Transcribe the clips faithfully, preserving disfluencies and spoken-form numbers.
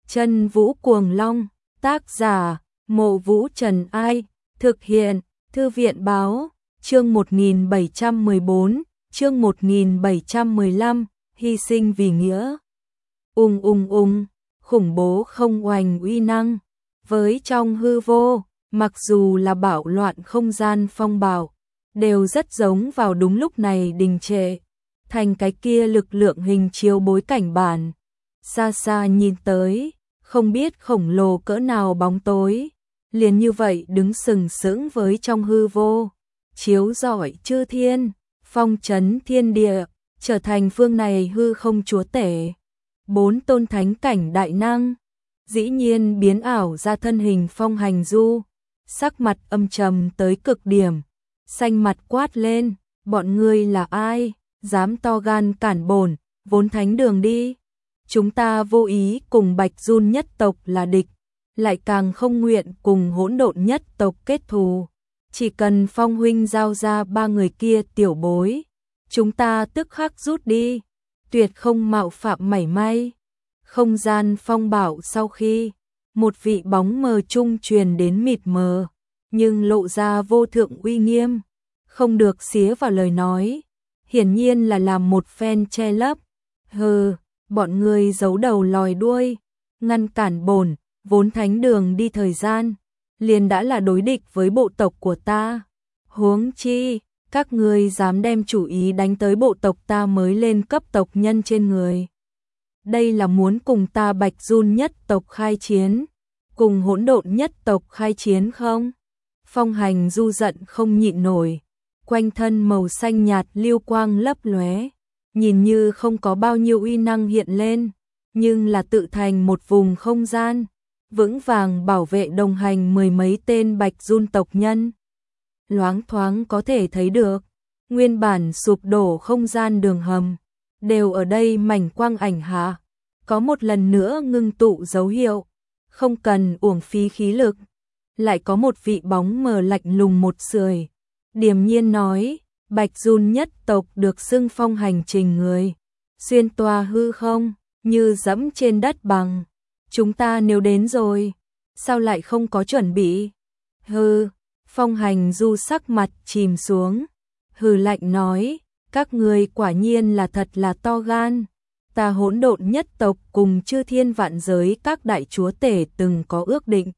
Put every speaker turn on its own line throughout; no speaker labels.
Chân Vũ Cuồng Long, tác giả, Mộ Vũ Trần Ai, thực hiện, Thư viện Báo, chương một nghìn bảy trăm mười bốn, chương một nghìn bảy trăm mười lăm, hy sinh vì nghĩa. Ung ung ung, khủng bố không oanh uy năng, với trong hư vô, mặc dù là bạo loạn không gian phong bạo, đều rất giống vào đúng lúc này đình trệ, thành cái kia lực lượng hình chiếu bối cảnh bản. Xa xa nhìn tới, không biết khổng lồ cỡ nào bóng tối, liền như vậy đứng sừng sững với trong hư vô, chiếu rọi chư thiên, phong trấn thiên địa, trở thành phương này hư không chúa tể. Bốn tôn thánh cảnh đại năng, dĩ nhiên biến ảo ra thân hình Phong Hành Du, sắc mặt âm trầm tới cực điểm, xanh mặt quát lên, bọn ngươi là ai, dám to gan cản bổn, vốn thánh đường đi. Chúng ta vô ý cùng Bạch Giun nhất tộc là địch, lại càng không nguyện cùng hỗn độn nhất tộc kết thù. Chỉ cần Phong huynh giao ra ba người kia tiểu bối, chúng ta tức khắc rút đi, tuyệt không mạo phạm mảy may. Không gian phong bạo sau khi, một vị bóng mờ trung truyền đến mịt mờ, nhưng lộ ra vô thượng uy nghiêm, không được xía vào lời nói, hiển nhiên là làm một phen che lấp. Hừ, bọn ngươi giấu đầu lòi đuôi, ngăn cản bổn, vốn thánh đường đi thời gian, liền đã là đối địch với bộ tộc của ta. Huống chi, các ngươi dám đem chủ ý đánh tới bộ tộc ta mới lên cấp tộc nhân trên người. Đây là muốn cùng ta Bạch Giun nhất tộc khai chiến, cùng hỗn độn nhất tộc khai chiến không? Phong Hành Du giận không nhịn nổi, quanh thân màu xanh nhạt lưu quang lấp lóe, nhìn như không có bao nhiêu uy năng hiện lên, nhưng là tự thành một vùng không gian, vững vàng bảo vệ đồng hành mười mấy tên Bạch Giun tộc nhân. Loáng thoáng có thể thấy được, nguyên bản sụp đổ không gian đường hầm, đều ở đây mảnh quang ảnh hạ, có một lần nữa ngưng tụ dấu hiệu, không cần uổng phí khí lực. Lại có một vị bóng mờ lạnh lùng một sưởi, điềm nhiên nói, Bạch Giun nhất tộc được xưng phong hành trình người, xuyên toa hư không, như dẫm trên đất bằng. Chúng ta nếu đến rồi, sao lại không có chuẩn bị? Hừ, Phong Hành Du sắc mặt chìm xuống, hừ lạnh nói, các ngươi quả nhiên là thật là to gan. Ta hỗn độn nhất tộc cùng chư thiên vạn giới các đại chúa tể từng có ước định.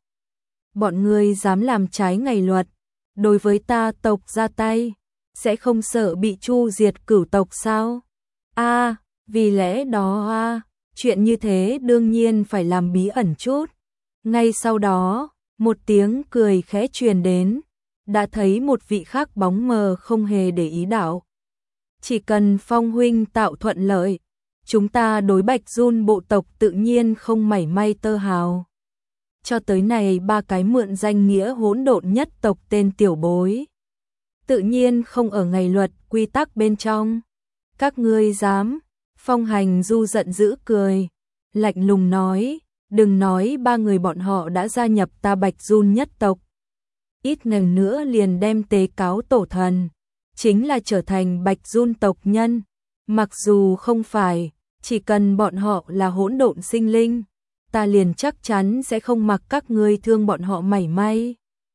Bọn ngươi dám làm trái ngày luật, đối với ta tộc ra tay, sẽ không sợ bị chu diệt cửu tộc sao? A, à, vì lẽ đó a, à, chuyện như thế đương nhiên phải làm bí ẩn chút. Ngay sau đó, một tiếng cười khẽ truyền đến, đã thấy một vị khác bóng mờ không hề để ý đạo. Chỉ cần Phong huynh tạo thuận lợi, chúng ta đối Bạch Giun bộ tộc tự nhiên không mảy may tơ hào. Cho tới này ba cái mượn danh nghĩa hỗn độn nhất tộc tên tiểu bối, tự nhiên không ở ngày luật quy tắc bên trong. Các ngươi dám? Phong Hành Du giận dữ cười, lạnh lùng nói, đừng nói ba người bọn họ đã gia nhập ta Bạch Giun nhất tộc, ít ngày nữa liền đem tế cáo tổ thần, chính là trở thành Bạch Giun tộc nhân. Mặc dù không phải, chỉ cần bọn họ là hỗn độn sinh linh, ta liền chắc chắn sẽ không mặc các ngươi thương bọn họ mảy may.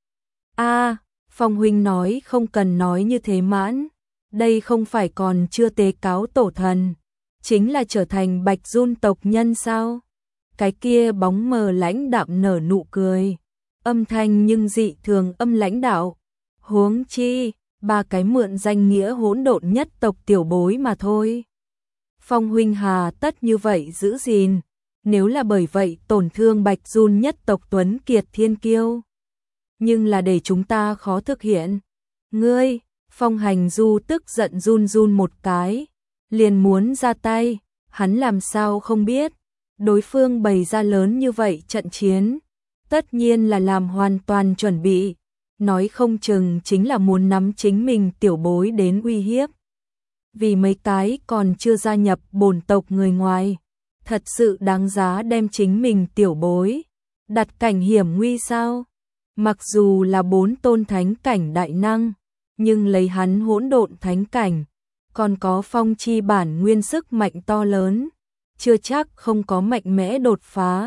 A, à, Phong huynh nói không cần nói như thế mãn, đây không phải còn chưa tế cáo tổ thần, chính là trở thành Bạch Giun tộc nhân sao? Cái kia bóng mờ lãnh đạm nở nụ cười, âm thanh nhưng dị thường âm lãnh đạo. Huống chi, ba cái mượn danh nghĩa hỗn độn nhất tộc tiểu bối mà thôi. Phong huynh hà tất như vậy giữ gìn, nếu là bởi vậy tổn thương Bạch Giun nhất tộc tuấn kiệt thiên kiêu, nhưng là để chúng ta khó thực hiện. Ngươi, Phong Hành Du tức giận run run một cái, liền muốn ra tay, hắn làm sao không biết, đối phương bày ra lớn như vậy trận chiến, tất nhiên là làm hoàn toàn chuẩn bị, nói không chừng chính là muốn nắm chính mình tiểu bối đến uy hiếp. Vì mấy cái còn chưa gia nhập bổn tộc người ngoài, thật sự đáng giá đem chính mình tiểu bối đặt cảnh hiểm nguy sao? Mặc dù là bốn tôn thánh cảnh đại năng, nhưng lấy hắn hỗn độn thánh cảnh, còn có phong chi bản nguyên sức mạnh to lớn, chưa chắc không có mạnh mẽ đột phá.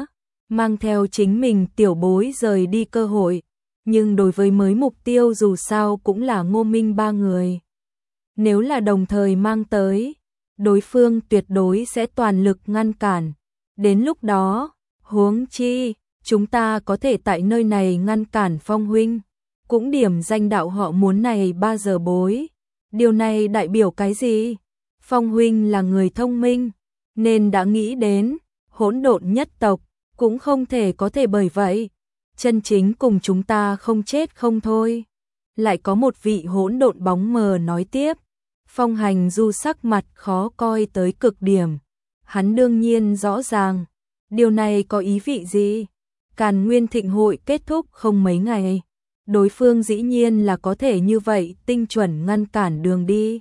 mang theo chính mình tiểu bối rời đi cơ hội, nhưng đối với mới mục tiêu dù sao cũng là Ngô Minh ba người. Nếu là đồng thời mang tới, đối phương tuyệt đối sẽ toàn lực ngăn cản. Đến lúc đó, huống chi, chúng ta có thể tại nơi này ngăn cản Phong huynh, cũng điểm danh đạo họ muốn này ba giờ bối. Điều này đại biểu cái gì? Phong huynh là người thông minh, nên đã nghĩ đến, hỗn độn nhất tộc, cũng không thể có thể bởi vậy, chân chính cùng chúng ta không chết không thôi. Lại có một vị hỗn độn bóng mờ nói tiếp, Phong Hành Du sắc mặt khó coi tới cực điểm. Hắn đương nhiên rõ ràng, điều này có ý vị gì? Càn Nguyên Thịnh hội kết thúc không mấy ngày, đối phương dĩ nhiên là có thể như vậy tinh chuẩn ngăn cản đường đi.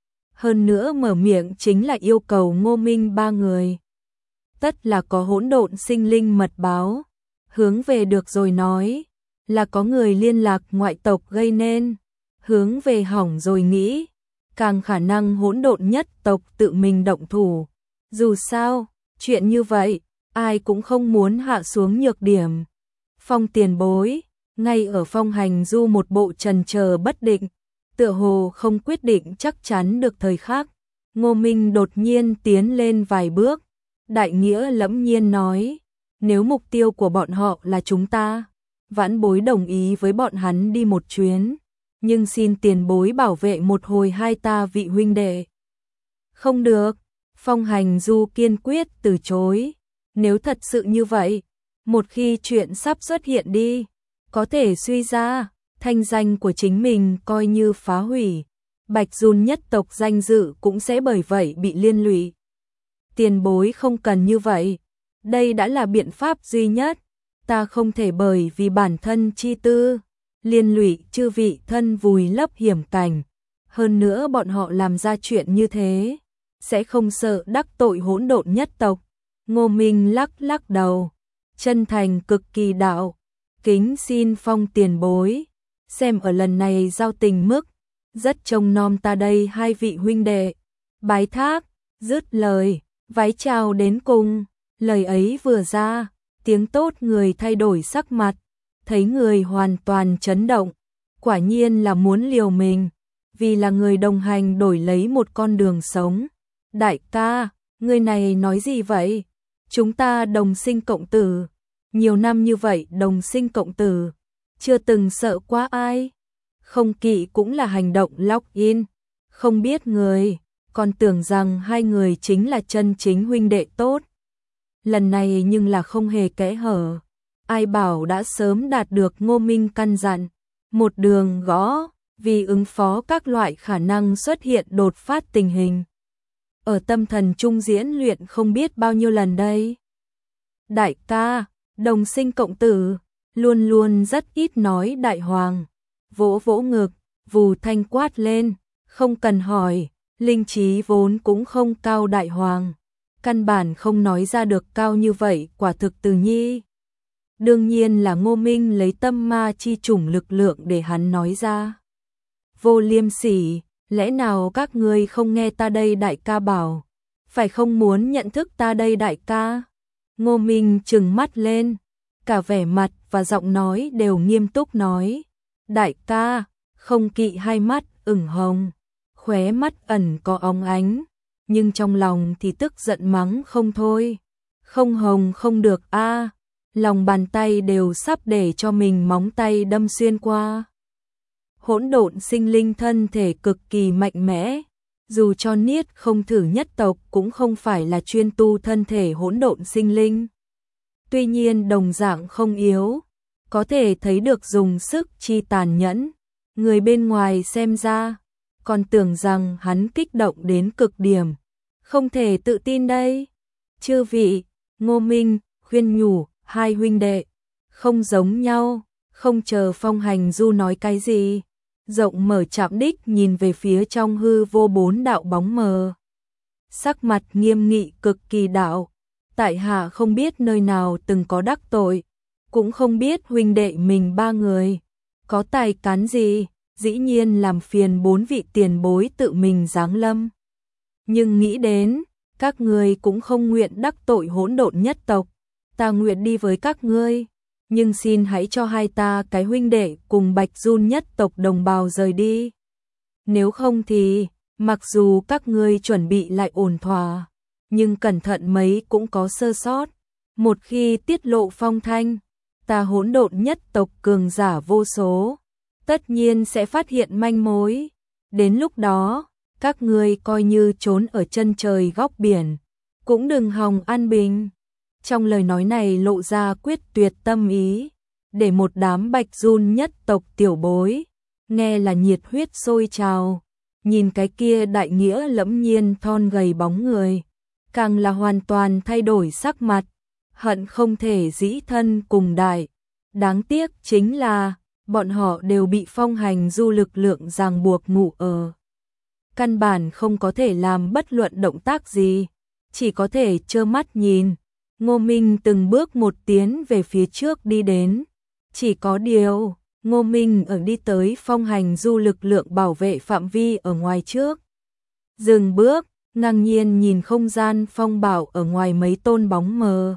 Hơn nữa mở miệng chính là yêu cầu Ngô Minh ba người. Tất là có hỗn độn sinh linh mật báo, hướng về được rồi nói, là có người liên lạc ngoại tộc gây nên, hướng về hỏng rồi nghĩ, càng khả năng hỗn độn nhất tộc tự mình động thủ. Dù sao, chuyện như vậy, ai cũng không muốn hạ xuống nhược điểm. Phong tiền bối, ngay ở Phong Hành Du một bộ trần chờ bất định, tựa hồ không quyết định chắc chắn được thời khắc, Ngô Minh đột nhiên tiến lên vài bước, đại nghĩa lẫm nhiên nói, nếu mục tiêu của bọn họ là chúng ta, vãn bối đồng ý với bọn hắn đi một chuyến, nhưng xin tiền bối bảo vệ một hồi hai ta vị huynh đệ. Không được, Phong Hành Du kiên quyết từ chối, nếu thật sự như vậy, một khi chuyện sắp xuất hiện đi, có thể suy ra, thanh danh của chính mình coi như phá hủy, Bạch Dun nhất tộc danh dự cũng sẽ bởi vậy bị liên lụy. Tiền bối không cần như vậy, đây đã là biện pháp duy nhất, ta không thể bởi vì bản thân chi tư, liên lụy chư vị thân vùi lấp hiểm cảnh, hơn nữa bọn họ làm ra chuyện như thế, sẽ không sợ đắc tội hỗn độn nhất tộc. Ngô Minh lắc lắc đầu, chân thành cực kỳ đạo, kính xin Phong tiền bối, xem ở lần này giao tình mức, rất trông nom ta đây hai vị huynh đệ, bái thác, dứt lời, vái chào đến cùng, lời ấy vừa ra, tiếng tốt người thay đổi sắc mặt, thấy người hoàn toàn chấn động, quả nhiên là muốn liều mình, vì là người đồng hành đổi lấy một con đường sống. Đại ca, người này nói gì vậy? Chúng ta đồng sinh cộng tử, nhiều năm như vậy đồng sinh cộng tử, chưa từng sợ quá ai. Không kỵ cũng là hành động lock in, không biết người, còn tưởng rằng hai người chính là chân chính huynh đệ tốt. Lần này nhưng là không hề kẽ hở, ai bảo đã sớm đạt được Ngô Minh căn dặn, một đường gõ, vì ứng phó các loại khả năng xuất hiện đột phát tình hình. Ở tâm thần trung diễn luyện không biết bao nhiêu lần đây. Đại ca, đồng sinh cộng tử, luôn luôn rất ít nói đại hoàng. Vỗ vỗ ngực, vù thanh quát lên, không cần hỏi, linh trí vốn cũng không cao đại hoàng. Căn bản không nói ra được cao như vậy quả thực từ nhi. Đương nhiên là Ngô Minh lấy tâm ma chi chủng lực lượng để hắn nói ra. Vô liêm sỉ, lẽ nào các ngươi không nghe ta đây đại ca bảo, phải không muốn nhận thức ta đây đại ca? Ngô Minh trừng mắt lên, cả vẻ mặt và giọng nói đều nghiêm túc nói. Đại ca, không kỵ hai mắt ửng hồng, khóe mắt ẩn có óng ánh, nhưng trong lòng thì tức giận mắng không thôi. Không hồng không được a, lòng bàn tay đều sắp để cho mình móng tay đâm xuyên qua. Hỗn độn sinh linh thân thể cực kỳ mạnh mẽ, dù cho Niết không thử nhất tộc cũng không phải là chuyên tu thân thể hỗn độn sinh linh. Tuy nhiên đồng dạng không yếu, có thể thấy được dùng sức chi tàn nhẫn, người bên ngoài xem ra, còn tưởng rằng hắn kích động đến cực điểm, không thể tự tin đây. Chư vị, Ngô Minh, khuyên nhủ, hai huynh đệ, không giống nhau, không chờ Phong Hành Du nói cái gì. Rộng mở chạm đích nhìn về phía trong hư vô bốn đạo bóng mờ. Sắc mặt nghiêm nghị cực kỳ đạo, tại hạ không biết nơi nào từng có đắc tội, cũng không biết huynh đệ mình ba người có tài cán gì, dĩ nhiên làm phiền bốn vị tiền bối tự mình giáng lâm. Nhưng nghĩ đến, các người cũng không nguyện đắc tội hỗn độn nhất tộc, ta nguyện đi với các ngươi, nhưng xin hãy cho hai ta cái huynh đệ cùng Bạch Giun nhất tộc đồng bào rời đi. Nếu không thì, mặc dù các ngươi chuẩn bị lại ổn thỏa, nhưng cẩn thận mấy cũng có sơ sót. Một khi tiết lộ phong thanh, ta hỗn độn nhất tộc cường giả vô số, tất nhiên sẽ phát hiện manh mối. Đến lúc đó, các ngươi coi như trốn ở chân trời góc biển, cũng đừng hòng an bình. Trong lời nói này lộ ra quyết tuyệt tâm ý, để một đám Bạch Giun nhất tộc tiểu bối, nghe là nhiệt huyết sôi trào, nhìn cái kia đại nghĩa lẫm nhiên thon gầy bóng người, càng là hoàn toàn thay đổi sắc mặt, hận không thể dĩ thân cùng đại. Đáng tiếc chính là, bọn họ đều bị phong hành du lực lượng ràng buộc ngủ ở. Căn bản không có thể làm bất luận động tác gì, chỉ có thể trơ mắt nhìn. Ngô Minh từng bước một tiến về phía trước đi đến. Chỉ có điều, Ngô Minh ở đi tới phong hành du lực lượng bảo vệ phạm vi ở ngoài trước. Dừng bước, ngang nhiên nhìn không gian phong bảo ở ngoài mấy tôn bóng mờ.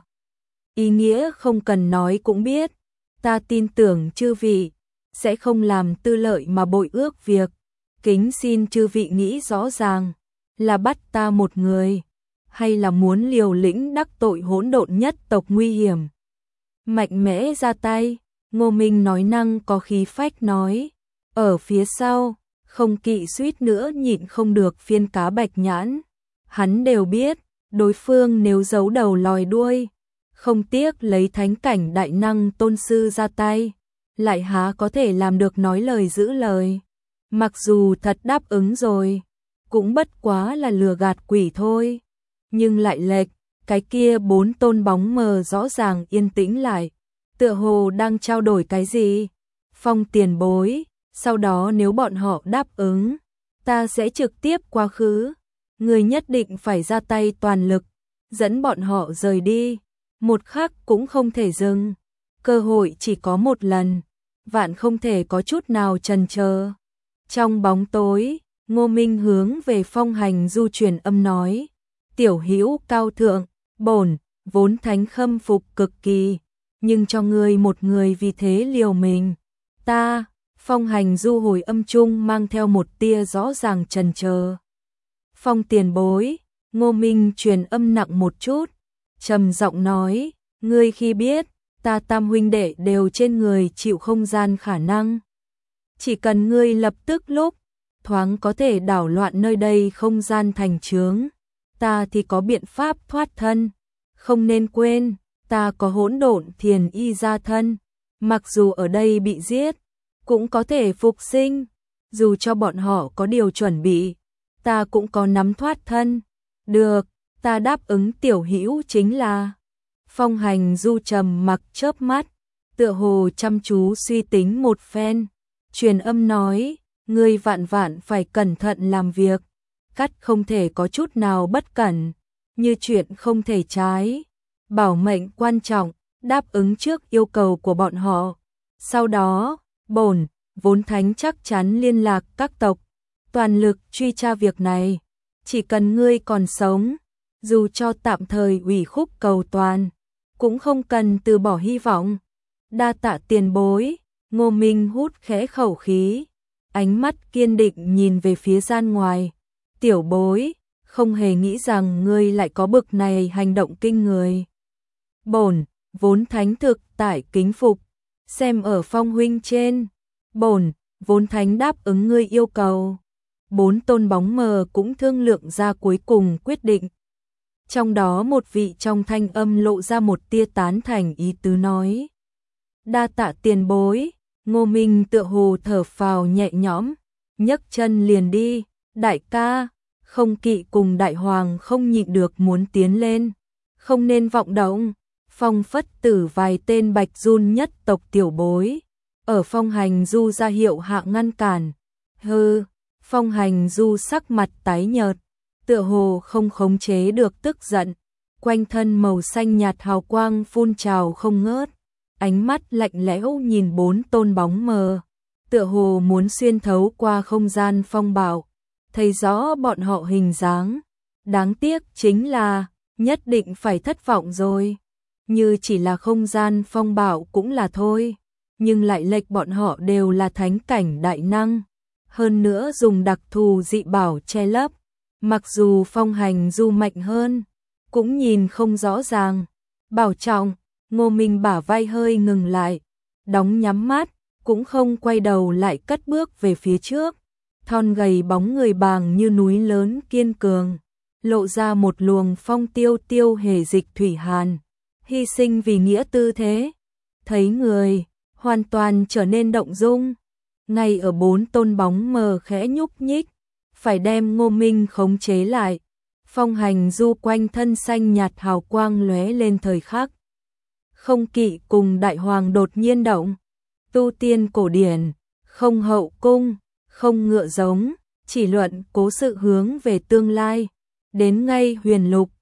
Ý nghĩa không cần nói cũng biết, ta tin tưởng chư vị sẽ không làm tư lợi mà bội ước việc. Kính xin chư vị nghĩ rõ ràng, là bắt ta một người, hay là muốn liều lĩnh đắc tội hỗn độn nhất tộc nguy hiểm. Mạnh mẽ ra tay, Ngô Minh nói năng có khí phách nói, ở phía sau, không kỵ suýt nữa nhịn không được phiên cá bạch nhãn. Hắn đều biết, đối phương nếu giấu đầu lòi đuôi, không tiếc lấy thánh cảnh đại năng tôn sư ra tay, lại há có thể làm được nói lời giữ lời. Mặc dù thật đáp ứng rồi, cũng bất quá là lừa gạt quỷ thôi. Nhưng lại lệch, cái kia bốn tôn bóng mờ rõ ràng yên tĩnh lại, tựa hồ đang trao đổi cái gì. Phong tiền bối, sau đó nếu bọn họ đáp ứng, ta sẽ trực tiếp quá khứ. Người nhất định phải ra tay toàn lực, dẫn bọn họ rời đi, một khắc cũng không thể dừng. Cơ hội chỉ có một lần, vạn không thể có chút nào chần chờ. Trong bóng tối, Ngô Minh hướng về phong hành du truyền âm nói, tiểu hữu cao thượng, bổn vốn thánh khâm phục cực kỳ, nhưng cho ngươi một người vì thế liều mình. Ta, phong hành du hồi âm chung mang theo một tia rõ ràng chần chờ. Phong tiền bối, Ngô Minh truyền âm nặng một chút, trầm giọng nói, ngươi khi biết, ta tam huynh đệ đều trên người chịu không gian khả năng. Chỉ cần ngươi lập tức lúc, thoáng có thể đảo loạn nơi đây không gian thành chướng, ta thì có biện pháp thoát thân. Không nên quên, ta có hỗn độn thiền y gia thân, mặc dù ở đây bị giết, cũng có thể phục sinh, dù cho bọn họ có điều chuẩn bị, ta cũng có nắm thoát thân. Được, ta đáp ứng tiểu hữu chính là. Phong hành du trầm mặc chớp mắt, tựa hồ chăm chú suy tính một phen, truyền âm nói, ngươi vạn vạn phải cẩn thận làm việc, cắt không thể có chút nào bất cẩn, như chuyện không thể trái, bảo mệnh quan trọng, đáp ứng trước yêu cầu của bọn họ. Sau đó, bổn vốn thánh chắc chắn liên lạc các tộc, toàn lực truy tra việc này, chỉ cần ngươi còn sống, dù cho tạm thời ủy khúc cầu toàn, cũng không cần từ bỏ hy vọng. Đa tạ tiền bối. Ngô Minh hút khẽ khẩu khí, ánh mắt kiên định nhìn về phía gian ngoài. Tiểu bối, không hề nghĩ rằng ngươi lại có bực này hành động kinh người. Bổn vốn thánh thực tại kính phục, xem ở phong huynh trên, bổn vốn thánh đáp ứng ngươi yêu cầu. Bốn tôn bóng mờ cũng thương lượng ra cuối cùng quyết định. Trong đó một vị trong thanh âm lộ ra một tia tán thành ý tứ nói, đa tạ tiền bối. Ngô Minh tựa hồ thở phào nhẹ nhõm, nhấc chân liền đi. Đại ca, không kỵ cùng đại hoàng không nhịn được muốn tiến lên, không nên vọng động. Phong phất tử vài tên Bạch Giun nhất tộc tiểu bối, ở phong hành du ra hiệu hạ ngăn cản. Hừ, phong hành du sắc mặt tái nhợt, tựa hồ không khống chế được tức giận, quanh thân màu xanh nhạt hào quang phun trào không ngớt. Ánh mắt lạnh lẽo nhìn bốn tôn bóng mờ, tựa hồ muốn xuyên thấu qua không gian phong bạo, thấy rõ bọn họ hình dáng. Đáng tiếc chính là, nhất định phải thất vọng rồi. như chỉ là không gian phong bạo cũng là thôi, nhưng lại lệch bọn họ đều là thánh cảnh đại năng, hơn nữa dùng đặc thù dị bảo che lấp, mặc dù Phong Hành Du mạnh hơn, cũng nhìn không rõ ràng. Bảo trọng, Ngô Minh bả vai hơi ngừng lại, đóng nhắm mắt, cũng không quay đầu lại cất bước về phía trước, thon gầy bóng người bàng như núi lớn kiên cường, lộ ra một luồng phong tiêu tiêu hề dịch thủy hàn, hy sinh vì nghĩa tư thế. Thấy người, hoàn toàn trở nên động dung, ngay ở bốn tôn bóng mờ khẽ nhúc nhích, phải đem Ngô Minh khống chế lại. Phong Hành Du quanh thân xanh nhạt hào quang lóe lên thời khắc. Không kỵ cùng đại hoàng đột nhiên động, tu tiên cổ điển, không hậu cung, không ngựa giống, chỉ luận cố sự hướng về tương lai, đến ngay huyền lục,